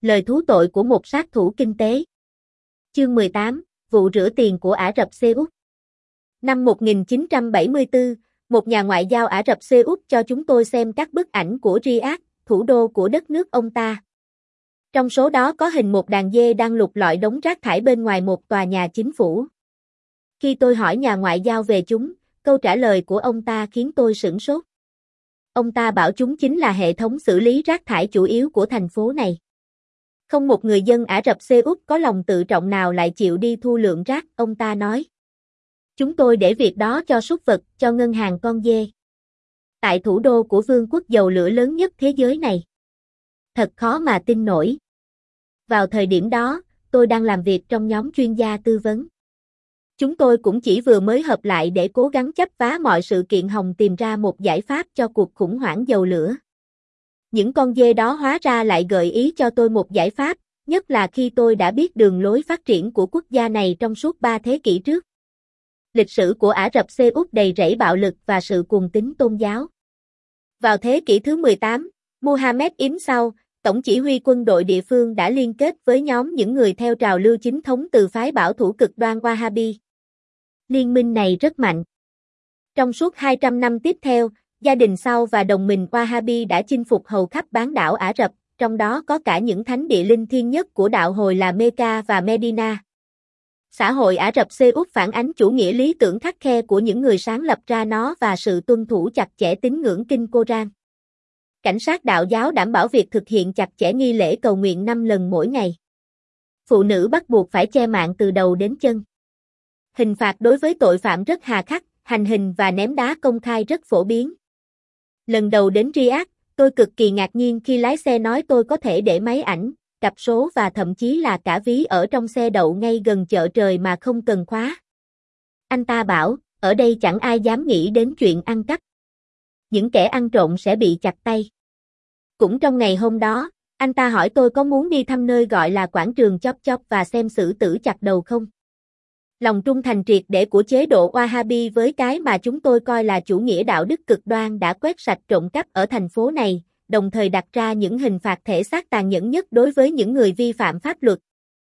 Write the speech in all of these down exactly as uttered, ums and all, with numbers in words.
Lời thú tội của một sát thủ kinh tế. Chương mười tám, vụ rửa tiền của Ả Rập Xê Út. Năm một nghìn chín trăm bảy mươi tư, một nhà ngoại giao Ả Rập Xê Út cho chúng tôi xem các bức ảnh của Riyadh, thủ đô của đất nước ông ta. Trong số đó có hình một đàn dê đang lục lọi đống rác thải bên ngoài một tòa nhà chính phủ. Khi tôi hỏi nhà ngoại giao về chúng, câu trả lời của ông ta khiến tôi sửng sốt. Ông ta bảo chúng chính là hệ thống xử lý rác thải chủ yếu của thành phố này. Không một người dân Ả Rập Xê Út có lòng tự trọng nào lại chịu đi thu lượng rác, ông ta nói. Chúng tôi để việc đó cho súc vật, cho ngân hàng con dê. Tại thủ đô của vương quốc dầu lửa lớn nhất thế giới này. Thật khó mà tin nổi. Vào thời điểm đó, tôi đang làm việc trong nhóm chuyên gia tư vấn. Chúng tôi cũng chỉ vừa mới hợp lại để cố gắng chấp vá mọi sự kiện hòng tìm ra một giải pháp cho cuộc khủng hoảng dầu lửa. Những con dê đó hóa ra lại gợi ý cho tôi một giải pháp, nhất là khi tôi đã biết đường lối phát triển của quốc gia này trong suốt ba thế kỷ trước. Lịch sử của Ả Rập Xê Út đầy rẫy bạo lực và sự cuồng tín tôn giáo. Vào thế kỷ thứ mười tám, Mohammed ibn Saud, tổng chỉ huy quân đội địa phương đã liên kết với nhóm những người theo trào lưu chính thống từ phái bảo thủ cực đoan Wahhabi. Liên minh này rất mạnh. Trong suốt hai trăm năm tiếp theo, gia đình Saud và đồng minh Wahhabi đã chinh phục hầu khắp bán đảo Ả Rập, trong đó có cả những thánh địa linh thiêng nhất của đạo Hồi là Mecca và Medina. Xã hội Ả Rập Xê Út phản ánh chủ nghĩa lý tưởng khắt khe của những người sáng lập ra nó và sự tuân thủ chặt chẽ tín ngưỡng kinh Koran. Cảnh sát đạo giáo đảm bảo việc thực hiện chặt chẽ nghi lễ cầu nguyện năm lần mỗi ngày. Phụ nữ bắt buộc phải che mạng từ đầu đến chân. Hình phạt đối với tội phạm rất hà khắc, hành hình và ném đá công khai rất phổ biến. Lần đầu đến Riyadh, tôi cực kỳ ngạc nhiên khi lái xe nói tôi có thể để máy ảnh, cặp số và thậm chí là cả ví ở trong xe đậu ngay gần chợ trời mà không cần khóa. Anh ta bảo, ở đây chẳng ai dám nghĩ đến chuyện ăn cắp. Những kẻ ăn trộm sẽ bị chặt tay. Cũng trong ngày hôm đó, anh ta hỏi tôi có muốn đi thăm nơi gọi là quảng trường Chop Chop và xem xử tử chặt đầu không? Lòng trung thành triệt để của chế độ Wahhabi với cái mà chúng tôi coi là chủ nghĩa đạo đức cực đoan đã quét sạch trộm cắp ở thành phố này, đồng thời đặt ra những hình phạt thể xác tàn nhẫn nhất đối với những người vi phạm pháp luật.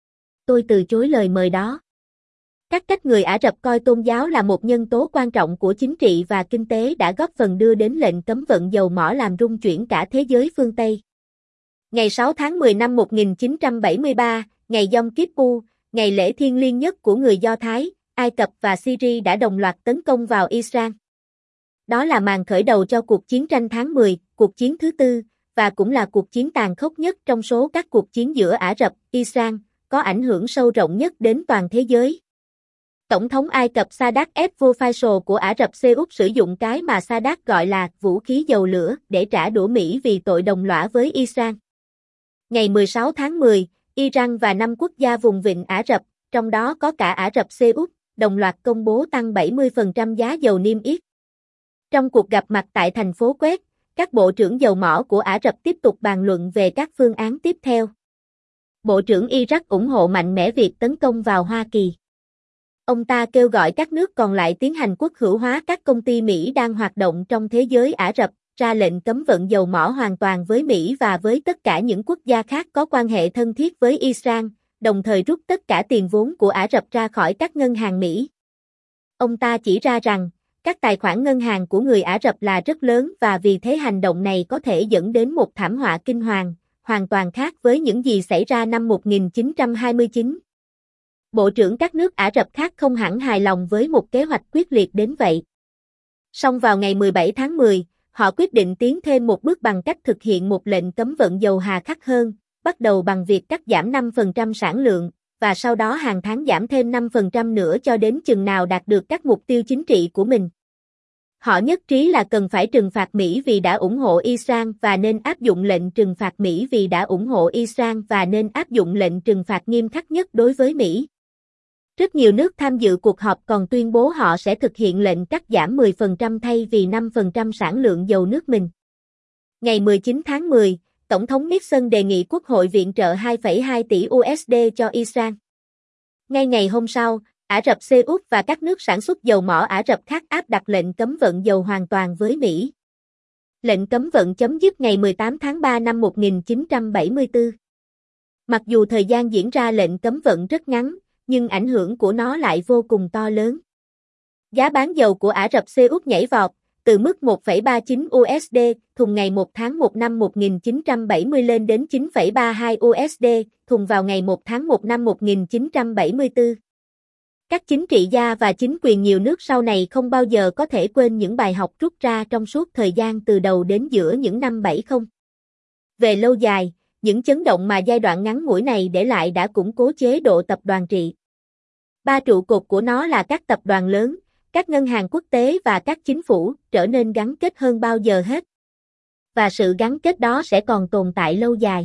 Tôi từ chối lời mời đó. Các cách người Ả Rập coi tôn giáo là một nhân tố quan trọng của chính trị và kinh tế đã góp phần đưa đến lệnh cấm vận dầu mỏ làm rung chuyển cả thế giới phương Tây. Ngày sáu tháng mười năm một nghìn chín trăm bảy mươi ba, ngày Yom Kippur, ngày lễ thiêng liêng nhất của người Do Thái, Ai Cập và Syria đã đồng loạt tấn công vào Israel. Đó là màn khởi đầu cho cuộc chiến tranh tháng mười, cuộc chiến thứ tư, và cũng là cuộc chiến tàn khốc nhất trong số các cuộc chiến giữa Ả Rập, Israel, có ảnh hưởng sâu rộng nhất đến toàn thế giới. Tổng thống Ai Cập Sadat al-Faisal của Ả Rập Xê Út sử dụng cái mà Sadat gọi là vũ khí dầu lửa để trả đũa Mỹ vì tội đồng lõa với Israel. Ngày mười sáu tháng mười, Iran và năm quốc gia vùng vịnh Ả Rập, trong đó có cả Ả Rập Xê Út, đồng loạt công bố tăng bảy mươi phần trăm giá dầu niêm yết. Trong cuộc gặp mặt tại thành phố Kuwait, các bộ trưởng dầu mỏ của Ả Rập tiếp tục bàn luận về các phương án tiếp theo. Bộ trưởng Iraq ủng hộ mạnh mẽ việc tấn công vào Hoa Kỳ. Ông ta kêu gọi các nước còn lại tiến hành quốc hữu hóa các công ty Mỹ đang hoạt động trong thế giới Ả Rập, ra lệnh cấm vận dầu mỏ hoàn toàn với Mỹ và với tất cả những quốc gia khác có quan hệ thân thiết với Israel, đồng thời rút tất cả tiền vốn của Ả Rập ra khỏi các ngân hàng Mỹ. Ông ta chỉ ra rằng, các tài khoản ngân hàng của người Ả Rập là rất lớn và vì thế hành động này có thể dẫn đến một thảm họa kinh hoàng, hoàn toàn khác với những gì xảy ra năm một nghìn chín trăm hai mươi chín. Bộ trưởng các nước Ả Rập khác không hẳn hài lòng với một kế hoạch quyết liệt đến vậy. Song vào ngày mười bảy tháng mười, họ quyết định tiến thêm một bước bằng cách thực hiện một lệnh cấm vận dầu hà khắc hơn, bắt đầu bằng việc cắt giảm năm phần trăm sản lượng, và sau đó hàng tháng giảm thêm năm phần trăm nữa cho đến chừng nào đạt được các mục tiêu chính trị của mình. Họ nhất trí là cần phải trừng phạt Mỹ vì đã ủng hộ Israel và nên áp dụng lệnh trừng phạt Mỹ vì đã ủng hộ Israel và nên áp dụng lệnh trừng phạt nghiêm khắc nhất đối với Mỹ. Rất nhiều nước tham dự cuộc họp còn tuyên bố họ sẽ thực hiện lệnh cắt giảm mười phần trăm thay vì năm phần trăm sản lượng dầu nước mình. Ngày mười chín tháng mười, Tổng thống Nixon đề nghị Quốc hội viện trợ hai phẩy hai tỷ đô la cho Israel. Ngay ngày hôm sau, Ả Rập Xê Út và các nước sản xuất dầu mỏ Ả Rập khác áp đặt lệnh cấm vận dầu hoàn toàn với Mỹ. Lệnh cấm vận chấm dứt ngày mười tám tháng ba năm một nghìn chín trăm bảy mươi tư. Mặc dù thời gian diễn ra lệnh cấm vận rất ngắn, nhưng ảnh hưởng của nó lại vô cùng to lớn. Giá bán dầu của Ả Rập Xê Út nhảy vọt, từ mức một phẩy ba chín u ét đê thùng ngày một tháng một năm một nghìn chín trăm bảy mươi lên đến chín phẩy ba hai u ét đê thùng vào ngày một tháng một năm một nghìn chín trăm bảy mươi tư. Các chính trị gia và chính quyền nhiều nước sau này không bao giờ có thể quên những bài học rút ra trong suốt thời gian từ đầu đến giữa những năm bảy mươi. Về lâu dài, những chấn động mà giai đoạn ngắn ngủi này để lại đã củng cố chế độ tập đoàn trị. Ba trụ cột của nó là các tập đoàn lớn, các ngân hàng quốc tế và các chính phủ trở nên gắn kết hơn bao giờ hết. Và sự gắn kết đó sẽ còn tồn tại lâu dài.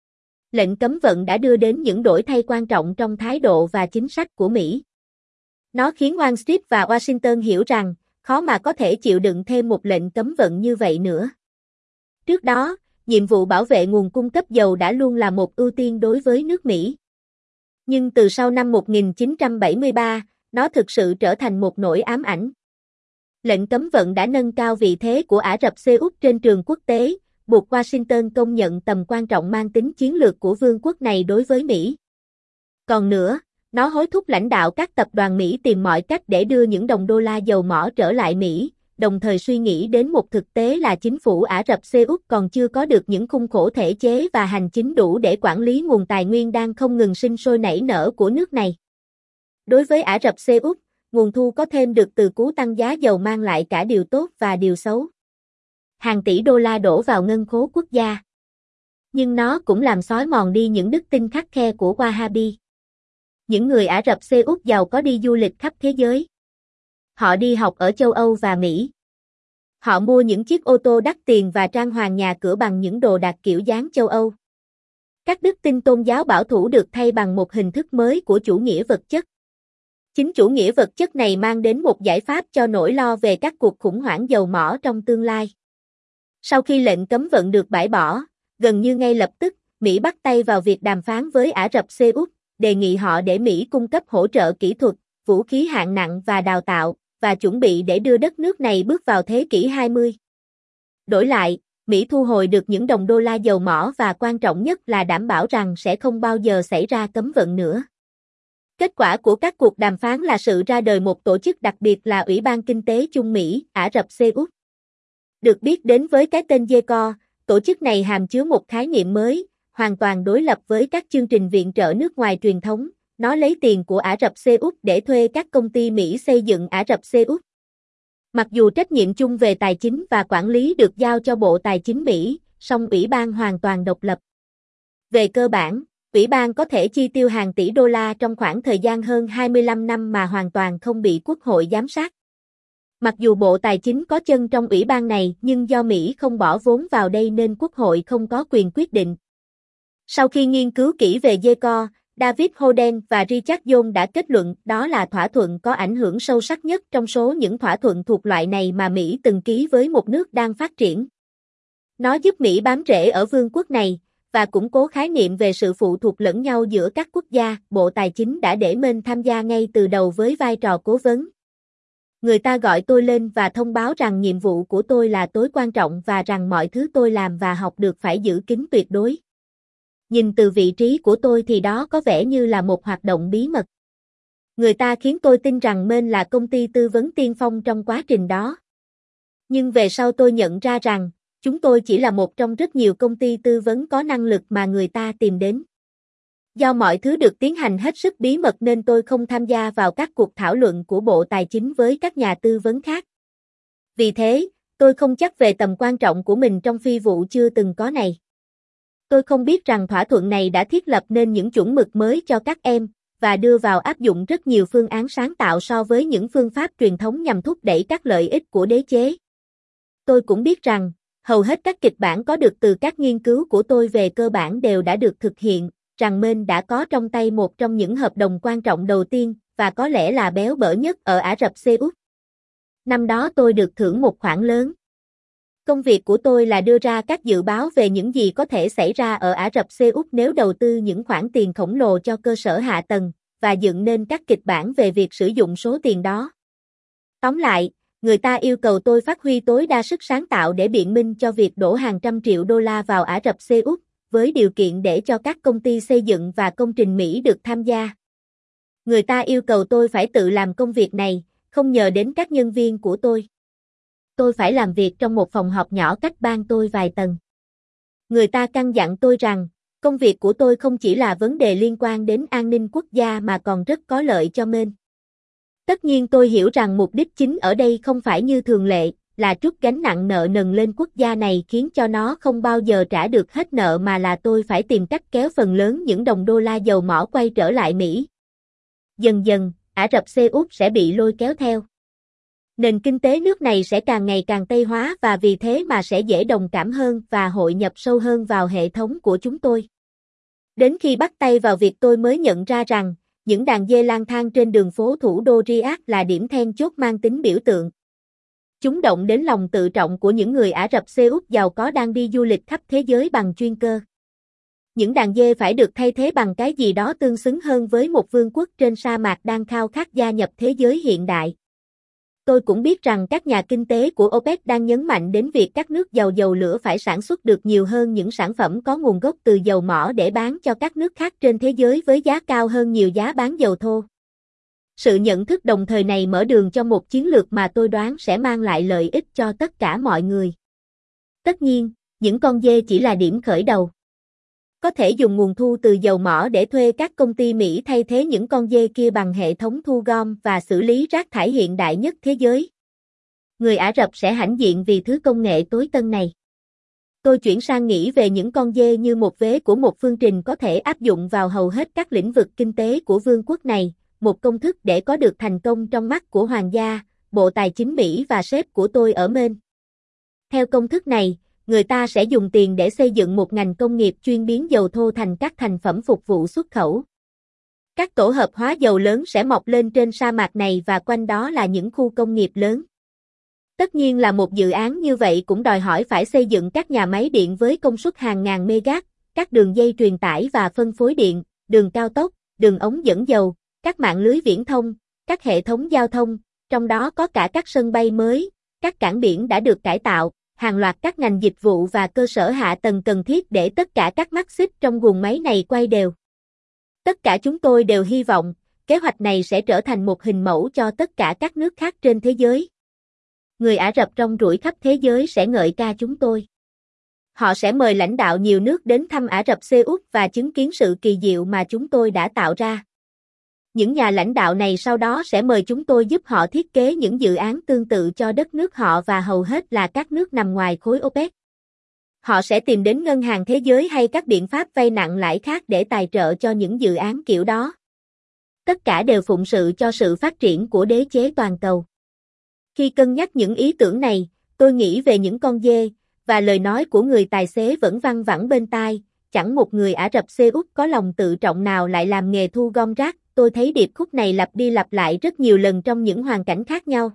Lệnh cấm vận đã đưa đến những đổi thay quan trọng trong thái độ và chính sách của Mỹ. Nó khiến Wall Street và Washington hiểu rằng, khó mà có thể chịu đựng thêm một lệnh cấm vận như vậy nữa. Trước đó, nhiệm vụ bảo vệ nguồn cung cấp dầu đã luôn là một ưu tiên đối với nước Mỹ. Nhưng từ sau năm một nghìn chín trăm bảy mươi ba, nó thực sự trở thành một nỗi ám ảnh. Lệnh cấm vận đã nâng cao vị thế của Ả Rập Xê Út trên trường quốc tế, buộc Washington công nhận tầm quan trọng mang tính chiến lược của vương quốc này đối với Mỹ. Còn nữa, nó hối thúc lãnh đạo các tập đoàn Mỹ tìm mọi cách để đưa những đồng đô la dầu mỏ trở lại Mỹ, đồng thời suy nghĩ đến một thực tế là chính phủ Ả Rập Xê Út còn chưa có được những khung khổ thể chế và hành chính đủ để quản lý nguồn tài nguyên đang không ngừng sinh sôi nảy nở của nước này. Đối với Ả Rập Xê Út, nguồn thu có thêm được từ cú tăng giá dầu mang lại cả điều tốt và điều xấu. Hàng tỷ đô la đổ vào ngân khố quốc gia. Nhưng nó cũng làm xói mòn đi những đức tin khắt khe của Wahhabi. Những người Ả Rập Xê Út giàu có đi du lịch khắp thế giới. Họ đi học ở châu Âu và Mỹ. Họ mua những chiếc ô tô đắt tiền và trang hoàng nhà cửa bằng những đồ đạc kiểu dáng châu Âu. Các đức tin tôn giáo bảo thủ được thay bằng một hình thức mới của chủ nghĩa vật chất. Chính chủ nghĩa vật chất này mang đến một giải pháp cho nỗi lo về các cuộc khủng hoảng dầu mỏ trong tương lai. Sau khi lệnh cấm vận được bãi bỏ, gần như ngay lập tức, Mỹ bắt tay vào việc đàm phán với Ả Rập Xê Út, đề nghị họ để Mỹ cung cấp hỗ trợ kỹ thuật, vũ khí hạng nặng và đào tạo, và chuẩn bị để đưa đất nước này bước vào thế kỷ hai mươi. Đổi lại, Mỹ thu hồi được những đồng đô la dầu mỏ và quan trọng nhất là đảm bảo rằng sẽ không bao giờ xảy ra cấm vận nữa. Kết quả của các cuộc đàm phán là sự ra đời một tổ chức đặc biệt là Ủy ban Kinh tế Trung Mỹ, Ả Rập Xê Út. Được biết đến với cái tên giê ca o, tổ chức này hàm chứa một khái niệm mới, hoàn toàn đối lập với các chương trình viện trợ nước ngoài truyền thống. Nó lấy tiền của Ả Rập Xê Út để thuê các công ty Mỹ xây dựng Ả Rập Xê Út. Mặc dù trách nhiệm chung về tài chính và quản lý được giao cho Bộ Tài chính Mỹ, song Ủy ban hoàn toàn độc lập. Về cơ bản, Ủy ban có thể chi tiêu hàng tỷ đô la trong khoảng thời gian hơn hai mươi lăm năm mà hoàn toàn không bị Quốc hội giám sát. Mặc dù Bộ Tài chính có chân trong Ủy ban này nhưng do Mỹ không bỏ vốn vào đây nên Quốc hội không có quyền quyết định. Sau khi nghiên cứu kỹ về giê ca o, David Holden và Richard Jones đã kết luận đó là thỏa thuận có ảnh hưởng sâu sắc nhất trong số những thỏa thuận thuộc loại này mà Mỹ từng ký với một nước đang phát triển. Nó giúp Mỹ bám rễ ở vương quốc này, và củng cố khái niệm về sự phụ thuộc lẫn nhau giữa các quốc gia. Bộ Tài chính đã để mình tham gia ngay từ đầu với vai trò cố vấn. Người ta gọi tôi lên và thông báo rằng nhiệm vụ của tôi là tối quan trọng và rằng mọi thứ tôi làm và học được phải giữ kín tuyệt đối. Nhìn từ vị trí của tôi thì đó có vẻ như là một hoạt động bí mật. Người ta khiến tôi tin rằng mình là công ty tư vấn tiên phong trong quá trình đó. Nhưng về sau tôi nhận ra rằng, chúng tôi chỉ là một trong rất nhiều công ty tư vấn có năng lực mà người ta tìm đến. Do mọi thứ được tiến hành hết sức bí mật nên tôi không tham gia vào các cuộc thảo luận của Bộ Tài chính với các nhà tư vấn khác. Vì thế, tôi không chắc về tầm quan trọng của mình trong phi vụ chưa từng có này. Tôi không biết rằng thỏa thuận này đã thiết lập nên những chuẩn mực mới cho các em, và đưa vào áp dụng rất nhiều phương án sáng tạo so với những phương pháp truyền thống nhằm thúc đẩy các lợi ích của đế chế. Tôi cũng biết rằng, hầu hết các kịch bản có được từ các nghiên cứu của tôi về cơ bản đều đã được thực hiện, rằng mình đã có trong tay một trong những hợp đồng quan trọng đầu tiên, và có lẽ là béo bở nhất ở Ả Rập Xê Út. Năm đó tôi được thưởng một khoản lớn. Công việc của tôi là đưa ra các dự báo về những gì có thể xảy ra ở Ả Rập Xê Út nếu đầu tư những khoản tiền khổng lồ cho cơ sở hạ tầng, và dựng nên các kịch bản về việc sử dụng số tiền đó. Tóm lại, người ta yêu cầu tôi phát huy tối đa sức sáng tạo để biện minh cho việc đổ hàng trăm triệu đô la vào Ả Rập Xê Út, với điều kiện để cho các công ty xây dựng và công trình Mỹ được tham gia. Người ta yêu cầu tôi phải tự làm công việc này, không nhờ đến các nhân viên của tôi. Tôi phải làm việc trong một phòng họp nhỏ cách ban tôi vài tầng. Người ta căn dặn tôi rằng, công việc của tôi không chỉ là vấn đề liên quan đến an ninh quốc gia mà còn rất có lợi cho Maine. Tất nhiên tôi hiểu rằng mục đích chính ở đây không phải như thường lệ, là trút gánh nặng nợ nần lên quốc gia này khiến cho nó không bao giờ trả được hết nợ mà là tôi phải tìm cách kéo phần lớn những đồng đô la dầu mỏ quay trở lại Mỹ. Dần dần, Ả Rập Xê Út sẽ bị lôi kéo theo. Nền kinh tế nước này sẽ càng ngày càng Tây hóa và vì thế mà sẽ dễ đồng cảm hơn và hội nhập sâu hơn vào hệ thống của chúng tôi. Đến khi bắt tay vào việc tôi mới nhận ra rằng, những đàn dê lang thang trên đường phố thủ đô Riyadh là điểm then chốt mang tính biểu tượng. Chúng động đến lòng tự trọng của những người Ả Rập Xê Út giàu có đang đi du lịch khắp thế giới bằng chuyên cơ. Những đàn dê phải được thay thế bằng cái gì đó tương xứng hơn với một vương quốc trên sa mạc đang khao khát gia nhập thế giới hiện đại. Tôi cũng biết rằng các nhà kinh tế của OPEC đang nhấn mạnh đến việc các nước giàu dầu lửa phải sản xuất được nhiều hơn những sản phẩm có nguồn gốc từ dầu mỏ để bán cho các nước khác trên thế giới với giá cao hơn nhiều giá bán dầu thô. Sự nhận thức đồng thời này mở đường cho một chiến lược mà tôi đoán sẽ mang lại lợi ích cho tất cả mọi người. Tất nhiên, những con dê chỉ là điểm khởi đầu. Có thể dùng nguồn thu từ dầu mỏ để thuê các công ty Mỹ thay thế những con dê kia bằng hệ thống thu gom và xử lý rác thải hiện đại nhất thế giới. Người Ả Rập sẽ hãnh diện vì thứ công nghệ tối tân này. Tôi chuyển sang nghĩ về những con dê như một vế của một phương trình có thể áp dụng vào hầu hết các lĩnh vực kinh tế của vương quốc này, một công thức để có được thành công trong mắt của Hoàng gia, Bộ Tài chính Mỹ và sếp của tôi ở Maine. Theo công thức này, người ta sẽ dùng tiền để xây dựng một ngành công nghiệp chuyên biến dầu thô thành các thành phẩm phục vụ xuất khẩu. Các tổ hợp hóa dầu lớn sẽ mọc lên trên sa mạc này và quanh đó là những khu công nghiệp lớn. Tất nhiên là một dự án như vậy cũng đòi hỏi phải xây dựng các nhà máy điện với công suất hàng ngàn megawatt, các đường dây truyền tải và phân phối điện, đường cao tốc, đường ống dẫn dầu, các mạng lưới viễn thông, các hệ thống giao thông, trong đó có cả các sân bay mới, các cảng biển đã được cải tạo, hàng loạt các ngành dịch vụ và cơ sở hạ tầng cần thiết để tất cả các mắt xích trong guồng máy này quay đều. Tất cả chúng tôi đều hy vọng, kế hoạch này sẽ trở thành một hình mẫu cho tất cả các nước khác trên thế giới. Người Ả Rập rong ruổi khắp thế giới sẽ ngợi ca chúng tôi. Họ sẽ mời lãnh đạo nhiều nước đến thăm Ả Rập Xê Út và chứng kiến sự kỳ diệu mà chúng tôi đã tạo ra. Những nhà lãnh đạo này sau đó sẽ mời chúng tôi giúp họ thiết kế những dự án tương tự cho đất nước họ và hầu hết là các nước nằm ngoài khối OPEC. Họ sẽ tìm đến Ngân hàng Thế giới hay các biện pháp vay nặng lãi khác để tài trợ cho những dự án kiểu đó. Tất cả đều phụng sự cho sự phát triển của đế chế toàn cầu. Khi cân nhắc những ý tưởng này, tôi nghĩ về những con dê, và lời nói của người tài xế vẫn văng vẳng bên tai, chẳng một người Ả Rập Xê Út có lòng tự trọng nào lại làm nghề thu gom rác. Tôi thấy điệp khúc này lặp đi lặp lại rất nhiều lần trong những hoàn cảnh khác nhau.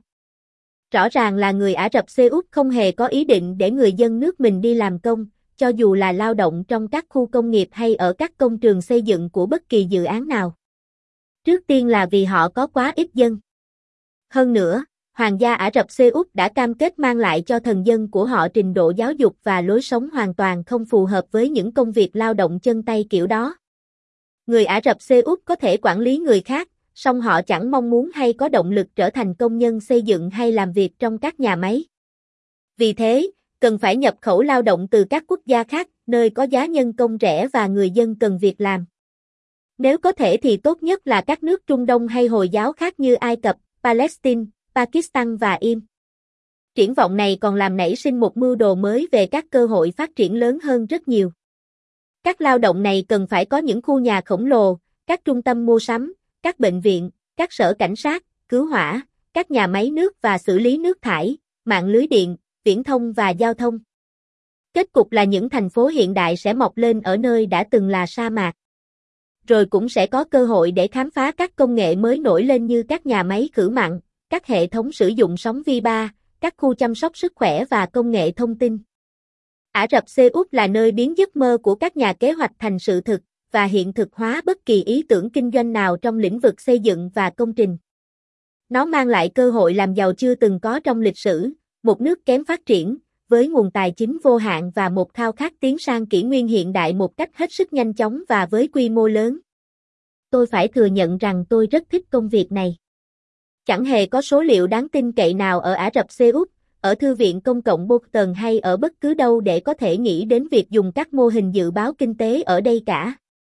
Rõ ràng là người Ả Rập Xê Út không hề có ý định để người dân nước mình đi làm công, cho dù là lao động trong các khu công nghiệp hay ở các công trường xây dựng của bất kỳ dự án nào. Trước tiên là vì họ có quá ít dân. Hơn nữa, Hoàng gia Ả Rập Xê Út đã cam kết mang lại cho thần dân của họ trình độ giáo dục và lối sống hoàn toàn không phù hợp với những công việc lao động chân tay kiểu đó. Người Ả Rập Xê Út có thể quản lý người khác, song họ chẳng mong muốn hay có động lực trở thành công nhân xây dựng hay làm việc trong các nhà máy. Vì thế, cần phải nhập khẩu lao động từ các quốc gia khác, nơi có giá nhân công rẻ và người dân cần việc làm. Nếu có thể thì tốt nhất là các nước Trung Đông hay Hồi giáo khác như Ai Cập, Palestine, Pakistan và Im. Triển vọng này còn làm nảy sinh một mưu đồ mới về các cơ hội phát triển lớn hơn rất nhiều. Các lao động này cần phải có những khu nhà khổng lồ, các trung tâm mua sắm, các bệnh viện, các sở cảnh sát, cứu hỏa, các nhà máy nước và xử lý nước thải, mạng lưới điện, viễn thông và giao thông. Kết cục là những thành phố hiện đại sẽ mọc lên ở nơi đã từng là sa mạc. Rồi cũng sẽ có cơ hội để khám phá các công nghệ mới nổi lên như các nhà máy khử mặn, các hệ thống sử dụng sóng vi ba, các khu chăm sóc sức khỏe và công nghệ thông tin. Ả Rập Xê Út là nơi biến giấc mơ của các nhà kế hoạch thành sự thực và hiện thực hóa bất kỳ ý tưởng kinh doanh nào trong lĩnh vực xây dựng và công trình. Nó mang lại cơ hội làm giàu chưa từng có trong lịch sử, một nước kém phát triển, với nguồn tài chính vô hạn và một khao khát tiến sang kỷ nguyên hiện đại một cách hết sức nhanh chóng và với quy mô lớn. Tôi phải thừa nhận rằng tôi rất thích công việc này. Chẳng hề có số liệu đáng tin cậy nào ở Ả Rập Xê Út, ở Thư viện Công cộng Boston hay ở bất cứ đâu để có thể nghĩ đến việc dùng các mô hình dự báo kinh tế ở đây cả.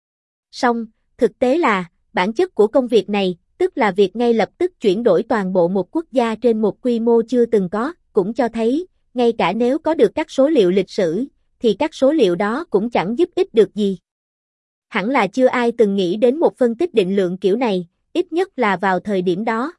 Song, thực tế là, bản chất của công việc này, tức là việc ngay lập tức chuyển đổi toàn bộ một quốc gia trên một quy mô chưa từng có, cũng cho thấy, ngay cả nếu có được các số liệu lịch sử, thì các số liệu đó cũng chẳng giúp ích được gì. Hẳn là chưa ai từng nghĩ đến một phân tích định lượng kiểu này, ít nhất là vào thời điểm đó.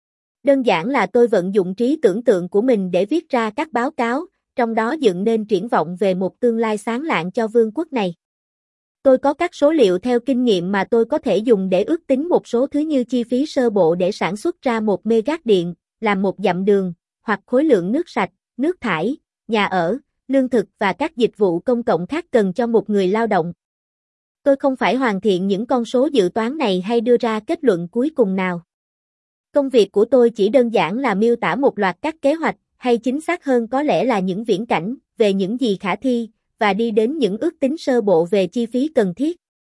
Đơn giản là tôi vận dụng trí tưởng tượng của mình để viết ra các báo cáo, trong đó dựng nên triển vọng về một tương lai sáng lạng cho vương quốc này. Tôi có các số liệu theo kinh nghiệm mà tôi có thể dùng để ước tính một số thứ như chi phí sơ bộ để sản xuất ra một mê-gát điện, làm một dặm đường, hoặc khối lượng nước sạch, nước thải, nhà ở, lương thực và các dịch vụ công cộng khác cần cho một người lao động. Tôi không phải hoàn thiện những con số dự toán này hay đưa ra kết luận cuối cùng nào. Công việc của tôi chỉ đơn giản là miêu tả một loạt các kế hoạch, hay chính xác hơn có lẽ là những viễn cảnh, về những gì khả thi, và đi đến những ước tính sơ bộ về chi phí cần thiết.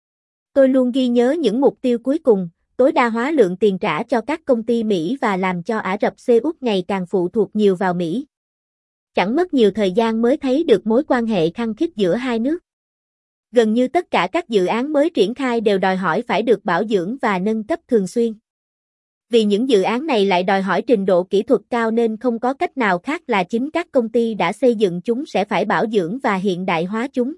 Tôi luôn ghi nhớ những mục tiêu cuối cùng, tối đa hóa lượng tiền trả cho các công ty Mỹ và làm cho Ả Rập Xê Út ngày càng phụ thuộc nhiều vào Mỹ. Chẳng mất nhiều thời gian mới thấy được mối quan hệ khăng khít giữa hai nước. Gần như tất cả các dự án mới triển khai đều đòi hỏi phải được bảo dưỡng và nâng cấp thường xuyên. Vì những dự án này lại đòi hỏi trình độ kỹ thuật cao nên không có cách nào khác là chính các công ty đã xây dựng chúng sẽ phải bảo dưỡng và hiện đại hóa chúng.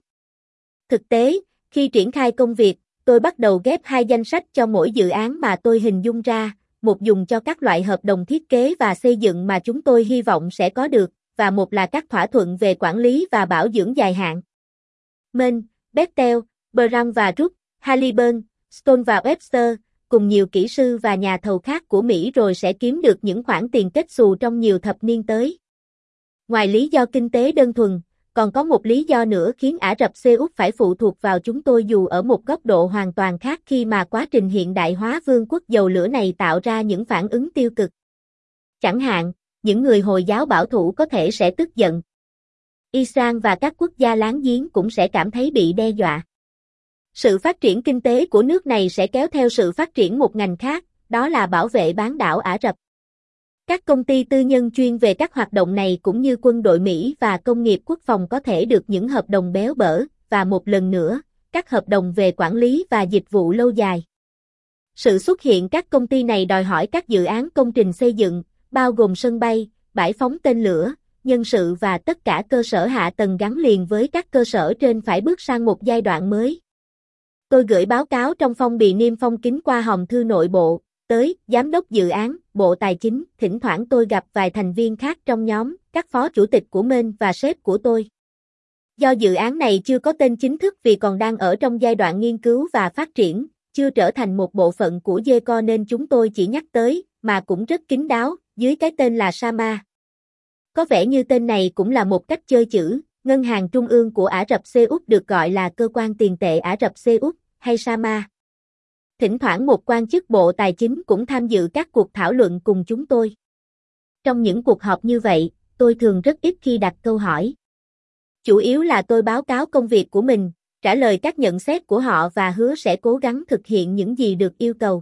Thực tế, khi triển khai công việc, tôi bắt đầu ghép hai danh sách cho mỗi dự án mà tôi hình dung ra, một dùng cho các loại hợp đồng thiết kế và xây dựng mà chúng tôi hy vọng sẽ có được, và một là các thỏa thuận về quản lý và bảo dưỡng dài hạn. Main, Bechtel, Brown và Root, Halliburton, Stone và Webster, cùng nhiều kỹ sư và nhà thầu khác của Mỹ rồi sẽ kiếm được những khoản tiền kết xù trong nhiều thập niên tới. Ngoài lý do kinh tế đơn thuần, còn có một lý do nữa khiến Ả Rập Xê Út phải phụ thuộc vào chúng tôi dù ở một góc độ hoàn toàn khác khi mà quá trình hiện đại hóa vương quốc dầu lửa này tạo ra những phản ứng tiêu cực. Chẳng hạn, những người Hồi giáo bảo thủ có thể sẽ tức giận. Iran và các quốc gia láng giềng cũng sẽ cảm thấy bị đe dọa. Sự phát triển kinh tế của nước này sẽ kéo theo sự phát triển một ngành khác, đó là bảo vệ bán đảo Ả Rập. Các công ty tư nhân chuyên về các hoạt động này cũng như quân đội Mỹ và công nghiệp quốc phòng có thể được những hợp đồng béo bở, và một lần nữa, các hợp đồng về quản lý và dịch vụ lâu dài. Sự xuất hiện các công ty này đòi hỏi các dự án công trình xây dựng, bao gồm sân bay, bãi phóng tên lửa, nhân sự và tất cả cơ sở hạ tầng gắn liền với các cơ sở trên phải bước sang một giai đoạn mới. Tôi gửi báo cáo trong phong bì niêm phong kín qua hòm thư nội bộ, tới Giám đốc dự án, Bộ Tài chính, thỉnh thoảng tôi gặp vài thành viên khác trong nhóm, các phó chủ tịch của Main và sếp của tôi. Do dự án này chưa có tên chính thức vì còn đang ở trong giai đoạn nghiên cứu và phát triển, chưa trở thành một bộ phận của giê ca o nên chúng tôi chỉ nhắc tới, mà cũng rất kín đáo, dưới cái tên là Sama. Có vẻ như tên này cũng là một cách chơi chữ. Ngân hàng Trung ương của Ả Rập Xê Út được gọi là Cơ quan Tiền tệ Ả Rập Xê Út, hay Sama. Thỉnh thoảng một quan chức Bộ Tài chính cũng tham dự các cuộc thảo luận cùng chúng tôi. Trong những cuộc họp như vậy, tôi thường rất ít khi đặt câu hỏi. Chủ yếu là tôi báo cáo công việc của mình, trả lời các nhận xét của họ và hứa sẽ cố gắng thực hiện những gì được yêu cầu.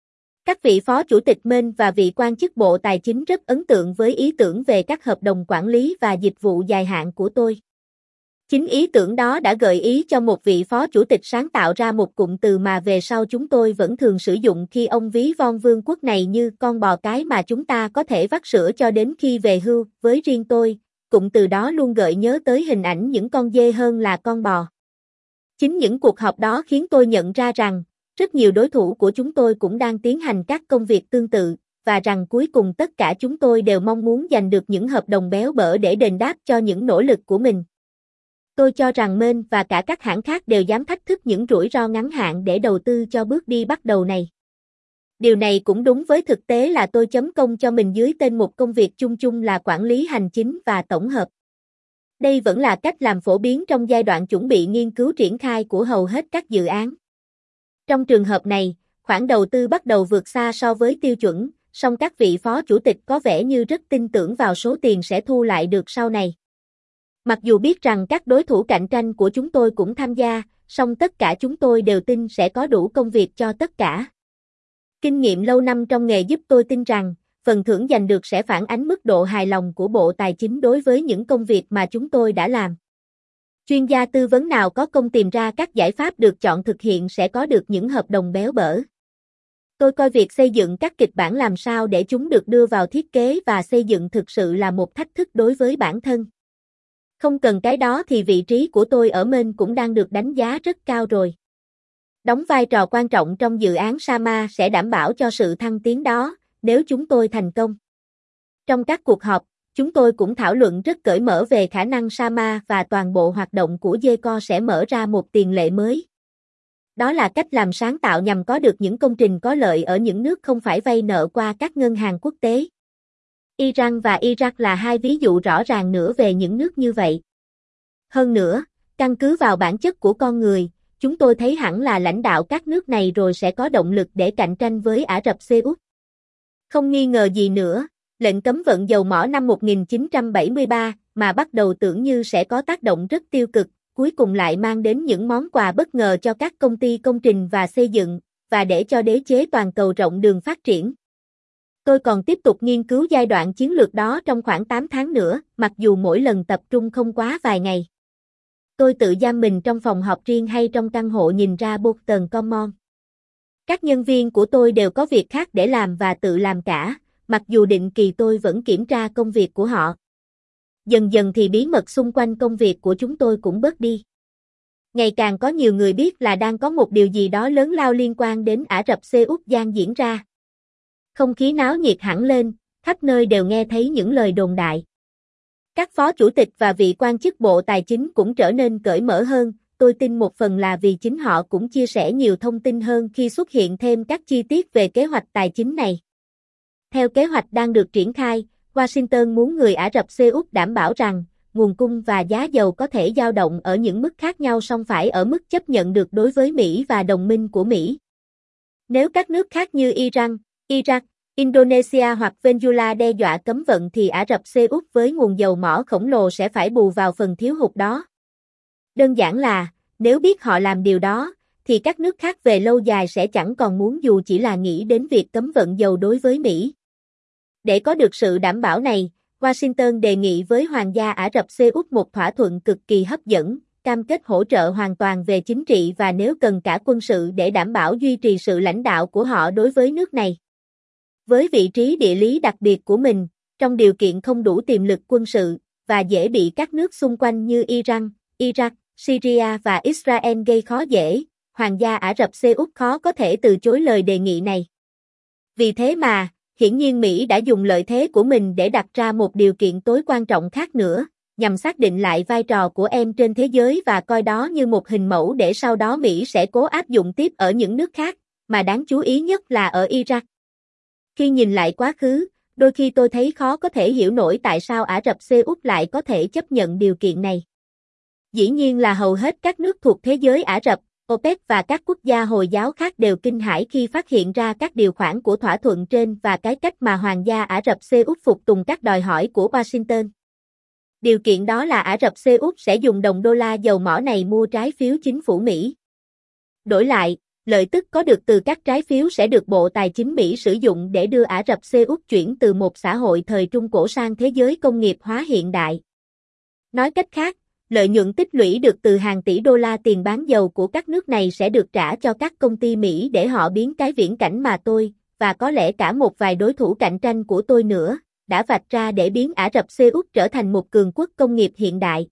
Các vị phó chủ tịch Main và vị quan chức Bộ Tài chính rất ấn tượng với ý tưởng về các hợp đồng quản lý và dịch vụ dài hạn của tôi. Chính ý tưởng đó đã gợi ý cho một vị phó chủ tịch sáng tạo ra một cụm từ mà về sau chúng tôi vẫn thường sử dụng khi ông ví von vương quốc này như con bò cái mà chúng ta có thể vắt sữa cho đến khi về hưu. Với riêng tôi, cụm từ đó luôn gợi nhớ tới hình ảnh những con dê hơn là con bò. Chính những cuộc họp đó khiến tôi nhận ra rằng, rất nhiều đối thủ của chúng tôi cũng đang tiến hành các công việc tương tự, và rằng cuối cùng tất cả chúng tôi đều mong muốn giành được những hợp đồng béo bở để đền đáp cho những nỗ lực của mình. Tôi cho rằng Main và cả các hãng khác đều dám thách thức những rủi ro ngắn hạn để đầu tư cho bước đi bắt đầu này. Điều này cũng đúng với thực tế là tôi chấm công cho mình dưới tên một công việc chung chung là quản lý hành chính và tổng hợp. Đây vẫn là cách làm phổ biến trong giai đoạn chuẩn bị nghiên cứu triển khai của hầu hết các dự án. Trong trường hợp này, khoản đầu tư bắt đầu vượt xa so với tiêu chuẩn, song các vị phó chủ tịch có vẻ như rất tin tưởng vào số tiền sẽ thu lại được sau này. Mặc dù biết rằng các đối thủ cạnh tranh của chúng tôi cũng tham gia, song tất cả chúng tôi đều tin sẽ có đủ công việc cho tất cả. Kinh nghiệm lâu năm trong nghề giúp tôi tin rằng, phần thưởng giành được sẽ phản ánh mức độ hài lòng của Bộ Tài chính đối với những công việc mà chúng tôi đã làm. Chuyên gia tư vấn nào có công tìm ra các giải pháp được chọn thực hiện sẽ có được những hợp đồng béo bở. Tôi coi việc xây dựng các kịch bản làm sao để chúng được đưa vào thiết kế và xây dựng thực sự là một thách thức đối với bản thân. Không cần cái đó thì vị trí của tôi ở Maine cũng đang được đánh giá rất cao rồi. Đóng vai trò quan trọng trong dự án Sama sẽ đảm bảo cho sự thăng tiến đó, nếu chúng tôi thành công. Trong các cuộc họp, chúng tôi cũng thảo luận rất cởi mở về khả năng Sama và toàn bộ hoạt động của Geco sẽ mở ra một tiền lệ mới. Đó là cách làm sáng tạo nhằm có được những công trình có lợi ở những nước không phải vay nợ qua các ngân hàng quốc tế. Iran và Iraq là hai ví dụ rõ ràng nữa về những nước như vậy. Hơn nữa, căn cứ vào bản chất của con người, chúng tôi thấy hẳn là lãnh đạo các nước này rồi sẽ có động lực để cạnh tranh với Ả Rập Xê Út. Không nghi ngờ gì nữa, lệnh cấm vận dầu mỏ năm một nghìn chín trăm bảy mươi ba, mà bắt đầu tưởng như sẽ có tác động rất tiêu cực, cuối cùng lại mang đến những món quà bất ngờ cho các công ty công trình và xây dựng, và để cho đế chế toàn cầu rộng đường phát triển. Tôi còn tiếp tục nghiên cứu giai đoạn chiến lược đó trong khoảng tám tháng nữa, mặc dù mỗi lần tập trung không quá vài ngày. Tôi tự giam mình trong phòng họp riêng hay trong căn hộ nhìn ra Boston Common. Các nhân viên của tôi đều có việc khác để làm và tự làm cả, mặc dù định kỳ tôi vẫn kiểm tra công việc của họ. Dần dần thì bí mật xung quanh công việc của chúng tôi cũng bớt đi. Ngày càng có nhiều người biết là đang có một điều gì đó lớn lao liên quan đến Ả Rập Xê Út đang diễn ra. Không khí náo nhiệt hẳn lên, khắp nơi đều nghe thấy những lời đồn đại. Các phó chủ tịch và vị quan chức Bộ Tài chính cũng trở nên cởi mở hơn, tôi tin một phần là vì chính họ cũng chia sẻ nhiều thông tin hơn khi xuất hiện thêm các chi tiết về kế hoạch tài chính này. Theo kế hoạch đang được triển khai, Washington muốn người Ả Rập Xê Út đảm bảo rằng, nguồn cung và giá dầu có thể dao động ở những mức khác nhau song phải ở mức chấp nhận được đối với Mỹ và đồng minh của Mỹ. Nếu các nước khác như Iran, Iraq, Indonesia hoặc Venezuela đe dọa cấm vận thì Ả Rập Xê Út với nguồn dầu mỏ khổng lồ sẽ phải bù vào phần thiếu hụt đó. Đơn giản là, nếu biết họ làm điều đó, thì các nước khác về lâu dài sẽ chẳng còn muốn dù chỉ là nghĩ đến việc cấm vận dầu đối với Mỹ. Để có được sự đảm bảo này, Washington đề nghị với Hoàng gia Ả Rập Xê Út một thỏa thuận cực kỳ hấp dẫn, cam kết hỗ trợ hoàn toàn về chính trị và nếu cần cả quân sự để đảm bảo duy trì sự lãnh đạo của họ đối với nước này. Với vị trí địa lý đặc biệt của mình, trong điều kiện không đủ tiềm lực quân sự, và dễ bị các nước xung quanh như Iran, Iraq, Syria và Israel gây khó dễ, Hoàng gia Ả Rập Xê Út khó có thể từ chối lời đề nghị này. Vì thế mà, hiển nhiên Mỹ đã dùng lợi thế của mình để đặt ra một điều kiện tối quan trọng khác nữa, nhằm xác định lại vai trò của em trên thế giới và coi đó như một hình mẫu để sau đó Mỹ sẽ cố áp dụng tiếp ở những nước khác, mà đáng chú ý nhất là ở Iraq. Khi nhìn lại quá khứ, đôi khi tôi thấy khó có thể hiểu nổi tại sao Ả Rập Xê Út lại có thể chấp nhận điều kiện này. Dĩ nhiên là hầu hết các nước thuộc thế giới Ả Rập, OPEC và các quốc gia Hồi giáo khác đều kinh hãi khi phát hiện ra các điều khoản của thỏa thuận trên và cái cách mà Hoàng gia Ả Rập Xê Út phục tùng các đòi hỏi của Washington. Điều kiện đó là Ả Rập Xê Út sẽ dùng đồng đô la dầu mỏ này mua trái phiếu chính phủ Mỹ. Đổi lại, lợi tức có được từ các trái phiếu sẽ được Bộ Tài chính Mỹ sử dụng để đưa Ả Rập Xê Út chuyển từ một xã hội thời Trung Cổ sang thế giới công nghiệp hóa hiện đại. Nói cách khác, lợi nhuận tích lũy được từ hàng tỷ đô la tiền bán dầu của các nước này sẽ được trả cho các công ty Mỹ để họ biến cái viễn cảnh mà tôi, và có lẽ cả một vài đối thủ cạnh tranh của tôi nữa, đã vạch ra để biến Ả Rập Xê Út trở thành một cường quốc công nghiệp hiện đại.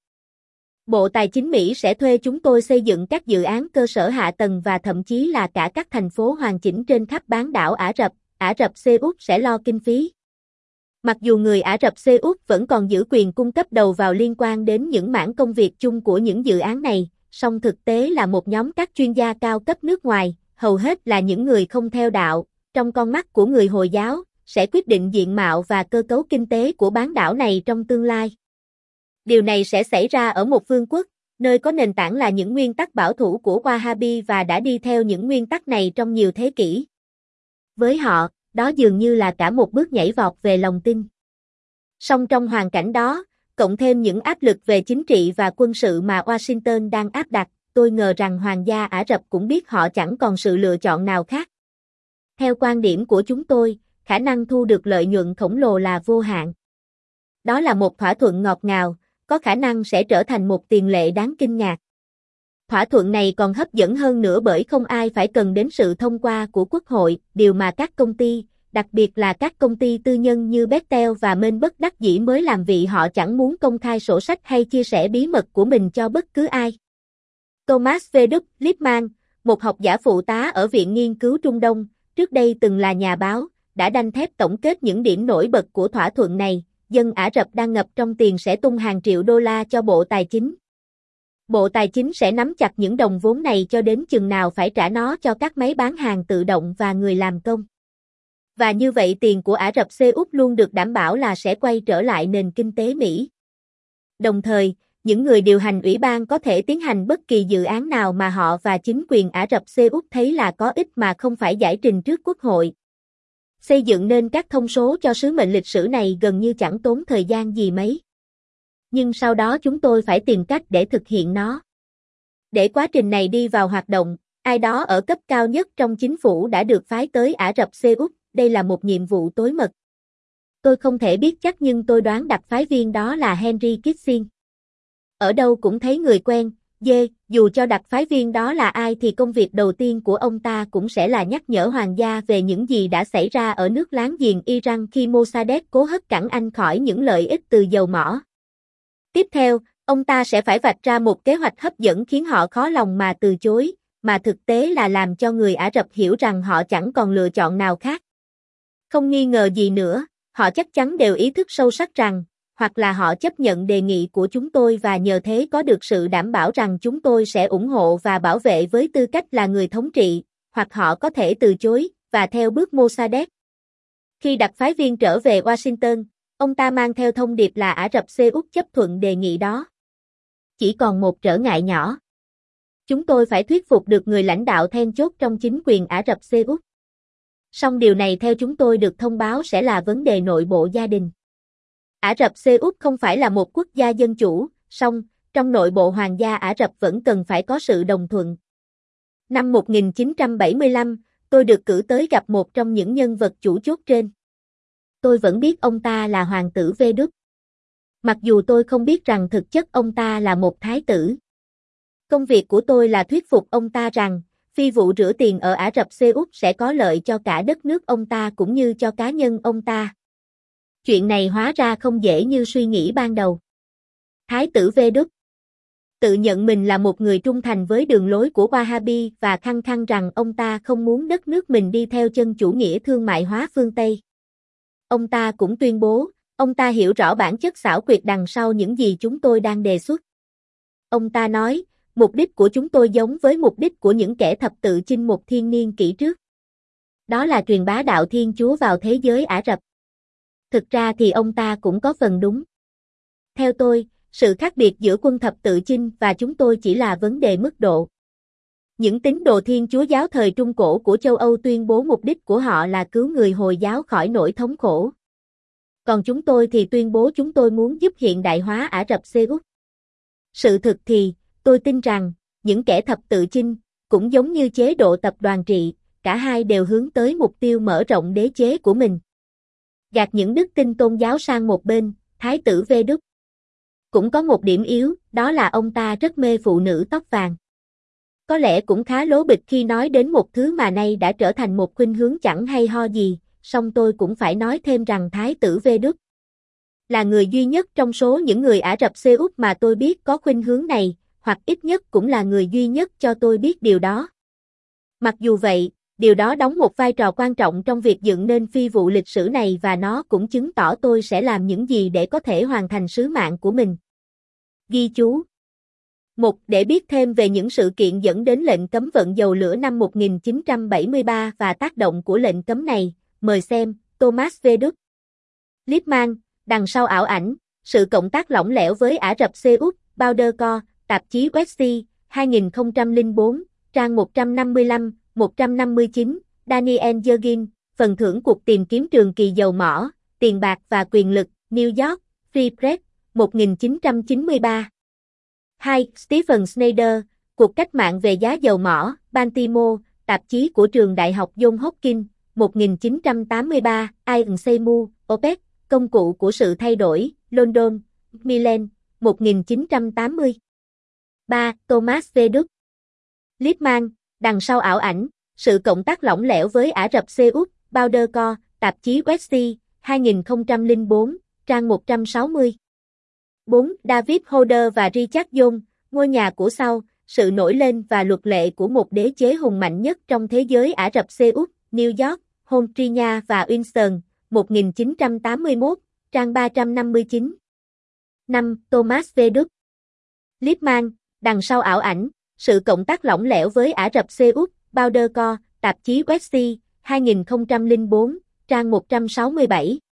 Bộ Tài chính Mỹ sẽ thuê chúng tôi xây dựng các dự án cơ sở hạ tầng và thậm chí là cả các thành phố hoàn chỉnh trên khắp bán đảo Ả Rập, Ả Rập Xê Út sẽ lo kinh phí. Mặc dù người Ả Rập Xê Út vẫn còn giữ quyền cung cấp đầu vào liên quan đến những mảng công việc chung của những dự án này, song thực tế là một nhóm các chuyên gia cao cấp nước ngoài, hầu hết là những người không theo đạo, trong con mắt của người Hồi giáo, sẽ quyết định diện mạo và cơ cấu kinh tế của bán đảo này trong tương lai. Điều này sẽ xảy ra ở một vương quốc, nơi có nền tảng là những nguyên tắc bảo thủ của Wahhabi và đã đi theo những nguyên tắc này trong nhiều thế kỷ. Với họ, đó dường như là cả một bước nhảy vọt về lòng tin. Song trong hoàn cảnh đó, cộng thêm những áp lực về chính trị và quân sự mà Washington đang áp đặt, tôi ngờ rằng Hoàng gia Ả Rập cũng biết họ chẳng còn sự lựa chọn nào khác. Theo quan điểm của chúng tôi, khả năng thu được lợi nhuận khổng lồ là vô hạn. Đó là một thỏa thuận ngọt ngào, có khả năng sẽ trở thành một tiền lệ đáng kinh ngạc. Thỏa thuận này còn hấp dẫn hơn nữa bởi không ai phải cần đến sự thông qua của Quốc hội, điều mà các công ty, đặc biệt là các công ty tư nhân như Bechtel và Main bất đắc dĩ mới làm vì họ chẳng muốn công khai sổ sách hay chia sẻ bí mật của mình cho bất cứ ai. Thomas V. Lippmann, một học giả phụ tá ở Viện Nghiên cứu Trung Đông, trước đây từng là nhà báo, đã đanh thép tổng kết những điểm nổi bật của thỏa thuận này. Dân Ả Rập đang ngập trong tiền sẽ tung hàng triệu đô la cho Bộ Tài chính. Bộ Tài chính sẽ nắm chặt những đồng vốn này cho đến chừng nào phải trả nó cho các máy bán hàng tự động và người làm công. Và như vậy tiền của Ả Rập Xê Út luôn được đảm bảo là sẽ quay trở lại nền kinh tế Mỹ. Đồng thời, những người điều hành ủy ban có thể tiến hành bất kỳ dự án nào mà họ và chính quyền Ả Rập Xê Út thấy là có ích mà không phải giải trình trước Quốc hội. Xây dựng nên các thông số cho sứ mệnh lịch sử này gần như chẳng tốn thời gian gì mấy. Nhưng sau đó chúng tôi phải tìm cách để thực hiện nó. Để quá trình này đi vào hoạt động, ai đó ở cấp cao nhất trong chính phủ đã được phái tới Ả Rập Xê Út, đây là một nhiệm vụ tối mật. Tôi không thể biết chắc nhưng tôi đoán đặc phái viên đó là Henry Kissinger. Ở đâu cũng thấy người quen, dê, dù cho đặc phái viên đó là ai thì công việc đầu tiên của ông ta cũng sẽ là nhắc nhở hoàng gia về những gì đã xảy ra ở nước láng giềng Iran khi Mossadegh cố hất cẳng Anh khỏi những lợi ích từ dầu mỏ. Tiếp theo, ông ta sẽ phải vạch ra một kế hoạch hấp dẫn khiến họ khó lòng mà từ chối, mà thực tế là làm cho người Ả Rập hiểu rằng họ chẳng còn lựa chọn nào khác. Không nghi ngờ gì nữa, họ chắc chắn đều ý thức sâu sắc rằng, hoặc là họ chấp nhận đề nghị của chúng tôi và nhờ thế có được sự đảm bảo rằng chúng tôi sẽ ủng hộ và bảo vệ với tư cách là người thống trị, hoặc họ có thể từ chối, và theo bước Mossadegh. Khi đặc phái viên trở về Washington, ông ta mang theo thông điệp là Ả Rập Xê Út chấp thuận đề nghị đó. Chỉ còn một trở ngại nhỏ. Chúng tôi phải thuyết phục được người lãnh đạo then chốt trong chính quyền Ả Rập Xê Út. Song điều này theo chúng tôi được thông báo sẽ là vấn đề nội bộ gia đình. Ả Rập Xê Út không phải là một quốc gia dân chủ, song, trong nội bộ hoàng gia Ả Rập vẫn cần phải có sự đồng thuận. Năm một nghìn chín trăm bảy mươi lăm, tôi được cử tới gặp một trong những nhân vật chủ chốt trên. Tôi vẫn biết ông ta là hoàng tử V. Mặc dù tôi không biết rằng thực chất ông ta là một thái tử. Công việc của tôi là thuyết phục ông ta rằng, phi vụ rửa tiền ở Ả Rập Xê Út sẽ có lợi cho cả đất nước ông ta cũng như cho cá nhân ông ta. Chuyện này hóa ra không dễ như suy nghĩ ban đầu. Thái tử V. tự nhận mình là một người trung thành với đường lối của Wahhabi và khăng khăng rằng ông ta không muốn đất nước mình đi theo chân chủ nghĩa thương mại hóa phương Tây. Ông ta cũng tuyên bố, ông ta hiểu rõ bản chất xảo quyệt đằng sau những gì chúng tôi đang đề xuất. Ông ta nói, mục đích của chúng tôi giống với mục đích của những kẻ thập tự chinh một thiên niên kỷ trước. Đó là truyền bá đạo Thiên Chúa vào thế giới Ả Rập. Thực ra thì ông ta cũng có phần đúng. Theo tôi, sự khác biệt giữa quân thập tự chinh và chúng tôi chỉ là vấn đề mức độ. Những tín đồ Thiên Chúa giáo thời Trung Cổ của châu Âu tuyên bố mục đích của họ là cứu người Hồi giáo khỏi nỗi thống khổ. Còn chúng tôi thì tuyên bố chúng tôi muốn giúp hiện đại hóa Ả Rập Xê Út. Sự thực thì, tôi tin rằng, những kẻ thập tự chinh, cũng giống như chế độ tập đoàn trị, cả hai đều hướng tới mục tiêu mở rộng đế chế của mình. Gạt những đức tin tôn giáo sang một bên, Thái tử V. cũng có một điểm yếu, đó là ông ta rất mê phụ nữ tóc vàng. Có lẽ cũng khá lố bịch khi nói đến một thứ mà nay đã trở thành một khuynh hướng chẳng hay ho gì, song tôi cũng phải nói thêm rằng Thái tử V. là người duy nhất trong số những người Ả Rập Xê Út mà tôi biết có khuynh hướng này, hoặc ít nhất cũng là người duy nhất cho tôi biết điều đó. Mặc dù vậy, điều đó đóng một vai trò quan trọng trong việc dựng nên phi vụ lịch sử này và nó cũng chứng tỏ tôi sẽ làm những gì để có thể hoàn thành sứ mạng của mình. Ghi chú một. Để biết thêm về những sự kiện dẫn đến lệnh cấm vận dầu lửa năm một nghìn chín trăm bảy mươi ba và tác động của lệnh cấm này, mời xem Thomas V. Lippmann, đằng sau ảo ảnh, sự cộng tác lỏng lẻo với Ả Rập Xê Út, Powdercore, tạp chí Westy, hai nghìn không trăm lẻ bốn, trang một trăm năm mươi lăm, một trăm năm mươi chín, Daniel Yergin, phần thưởng cuộc tìm kiếm trường kỳ dầu mỏ, tiền bạc và quyền lực, New York, Free Press, một nghìn chín trăm chín mươi ba. hai. Stephen Snyder, Cuộc cách mạng về giá dầu mỏ, Baltimore, tạp chí của trường đại học Johns Hopkins, một nghìn chín trăm tám mươi ba. Ian Seymour, OPEC, Công cụ của sự thay đổi, London, Milan, một nghìn chín trăm tám mươi. ba. Thomas V. Đức Liebman, Đằng sau ảo ảnh, sự cộng tác lỏng lẻo với Ả Rập Xê Út, Powdercore, tạp chí Westy, hai nghìn không trăm lẻ bốn, trang một trăm sáu mươi. bốn. David Holder và Richard Jones, Ngôi nhà của sau, sự nổi lên và luật lệ của một đế chế hùng mạnh nhất trong thế giới Ả Rập Xê Út, New York, Hontrinia và Winston, một nghìn chín trăm tám mươi mốt, trang ba trăm năm mươi chín. năm. Thomas V. Đức Liebman, Đằng sau ảo ảnh, sự cộng tác lỏng lẻo với Ả Rập Xê Út, Powdercore, tạp chí Westy, hai nghìn không trăm lẻ bốn, trang một trăm sáu mươi bảy.